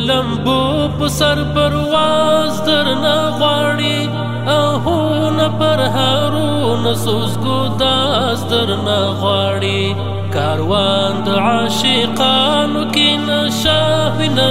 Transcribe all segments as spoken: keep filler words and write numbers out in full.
لمبو په سر پرواز درنه غواړي آهونه پر هارونه سوزګو داس درنه غواړي کاروان د عاشقانو کې نشه وینه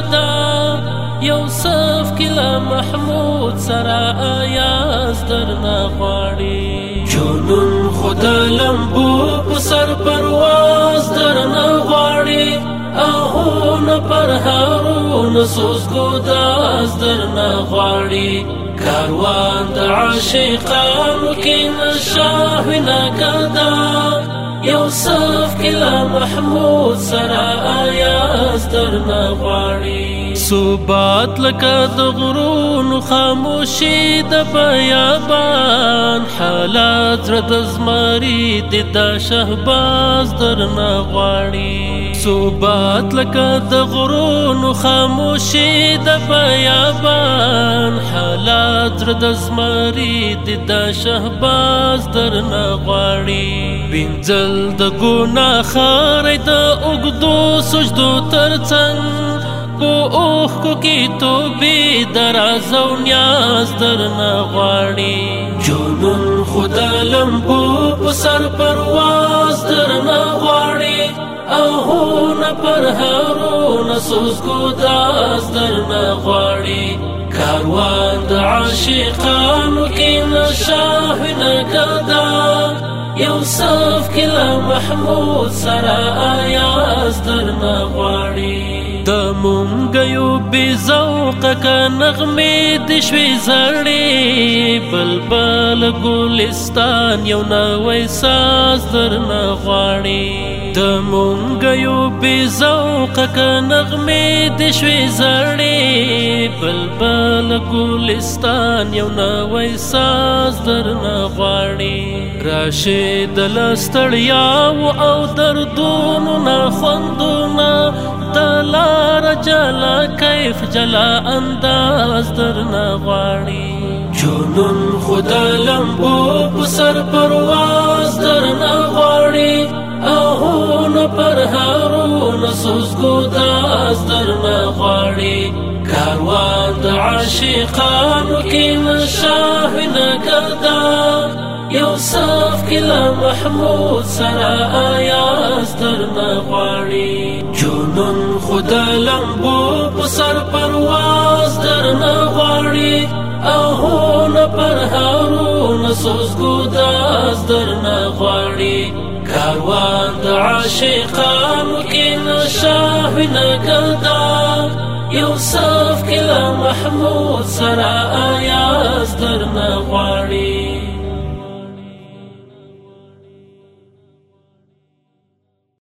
ګدا یوسف کله محمود سره ایاز درنه غواړي جنون خود لمبو په سر پرواز درنه غواړي آهونه پر هارونه سوزګو داس درنه غواړي کاروان د عاشقانو کې نشه وینه ګدا یوسف کله محمود سره ایاز درنه غواړي ثبات لکه د غرونو خاموشي د بیابان حالات زړه د زمري د دا شهباز درنه غواړي ثبات لکه د غرونو خاموشي د بیابان حالات زړه د زمري د دا شهباز درنه غواړي وینځل د ګناه خارې د اوږدو سجدو ترڅنګ په اوښکو کې توبې د راز او نیاز درنه غواړي جنون خو د لمبو په سر پرواز درنه غواړي آهونه پر هارونه سوزګو داس درنه غواړي کاروان د عاشقانو کې نشه وینه ګدا یوسف کله محمود سره ایاز درنه غواړي د مونږیو بې ذوقه که نغمې د شوې زړې بلبل ګلستان یو نوی ساز درنه غواړي د مونږیو بې ذوقه که نغمې د شوې زړې بلبل ګلستان یو نوی ساز درنه غواړي راشي د له ستړیاو او دردونو نه خوندونه د لار جلا کیف جلا انداز درنه غواړي جنون خو د لمبو په سر پرواز درنه غواړي آهونه پر هارونه سوزګو داس درنه غواړي کاروان د عاشقانو کې نشه وینه ګدا یوسف کله محمود سره ایاز درنه غواړي جنون خو د لمبو په سر پرواز درنه غواړي آهونه پر هارونه سوزګو داس درنه غواړي کاروان د عاشقانو کې نشه وینه ګدا یوسف کله محمود سره ایاز درنه غواړي